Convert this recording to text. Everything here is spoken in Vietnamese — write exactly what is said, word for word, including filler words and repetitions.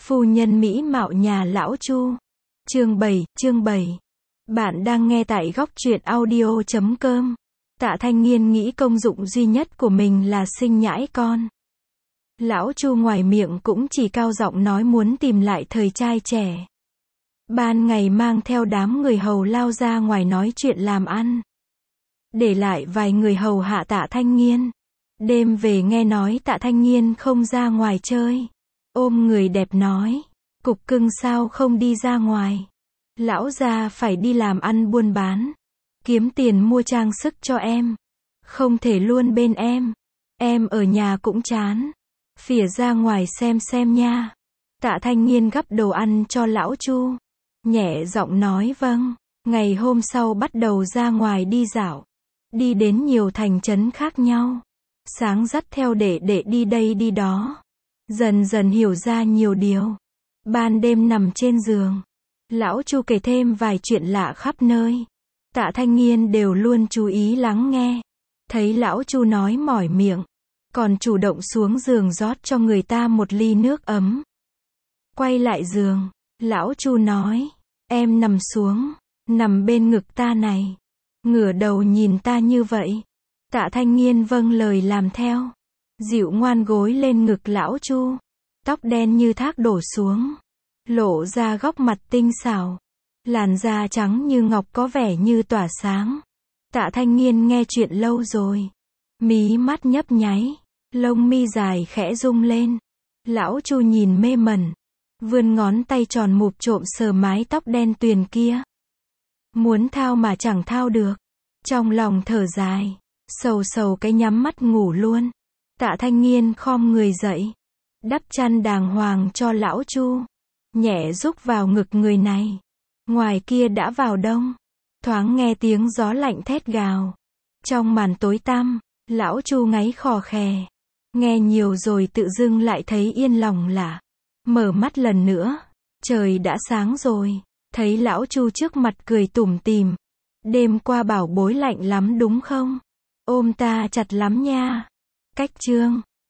Phu nhân mỹ mạo nhà lão Chu. Chương bảy, chương bảy. Bạn đang nghe tại góc truyện audio chấm com. Tạ Thanh Nghiên nghĩ công dụng duy nhất của mình là sinh nhãi con. Lão Chu ngoài miệng cũng chỉ cao giọng nói muốn tìm lại thời trai trẻ. Ban ngày mang theo đám người hầu lao ra ngoài nói chuyện làm ăn. Để lại vài người hầu hạ Tạ Thanh Nghiên. Đêm về nghe nói Tạ Thanh Nghiên không ra ngoài chơi. Ôm người đẹp nói, cục cưng sao không đi ra ngoài. Lão gia phải đi làm ăn buôn bán. Kiếm tiền mua trang sức cho em. Không thể luôn bên em. Em ở nhà cũng chán. Phỉa ra ngoài xem xem nha. Tạ Thanh Nghiên gắp đồ ăn cho lão Chu. Nhẹ giọng nói vâng. Ngày hôm sau bắt đầu ra ngoài đi dạo. Đi đến nhiều thành trấn khác nhau. Sáng dắt theo đệ đệ đi đây đi đó. Dần dần hiểu ra nhiều điều. Ban đêm nằm trên giường. Lão Chu kể thêm vài chuyện lạ khắp nơi. Tạ Thanh Nghiên đều luôn chú ý lắng nghe. Thấy lão Chu nói mỏi miệng. Còn chủ động xuống giường rót cho người ta một ly nước ấm. Quay lại giường. Lão Chu nói. Em nằm xuống. Nằm bên ngực ta này. Ngửa đầu nhìn ta như vậy. Tạ Thanh Nghiên vâng lời làm theo. Dịu ngoan gối lên ngực lão Chu. Tóc đen như thác đổ xuống. Lộ ra góc mặt tinh xảo. Làn da trắng như ngọc có vẻ như tỏa sáng. Tạ Thanh Nghiên nghe chuyện lâu rồi. Mí mắt nhấp nháy. Lông mi dài khẽ rung lên. Lão Chu nhìn mê mẩn. Vươn ngón tay tròn mụp trộm sờ mái tóc đen tuyền kia. Muốn thao mà chẳng thao được. Trong lòng thở dài. Sầu sầu cái nhắm mắt ngủ luôn. Tạ Thanh Nghiên khom người dậy. Đắp chăn đàng hoàng cho lão Chu. Nhẹ rúc vào ngực người này. Ngoài kia đã vào đông. Thoáng nghe tiếng gió lạnh thét gào. Trong màn tối tăm, lão Chu ngáy khò khè. Nghe nhiều rồi tự dưng lại thấy yên lòng lạ. Mở mắt lần nữa. Trời đã sáng rồi. Thấy lão Chu trước mặt cười tủm tỉm. Đêm qua bảo bối lạnh lắm đúng không? Ôm ta chặt lắm nha. Cách chương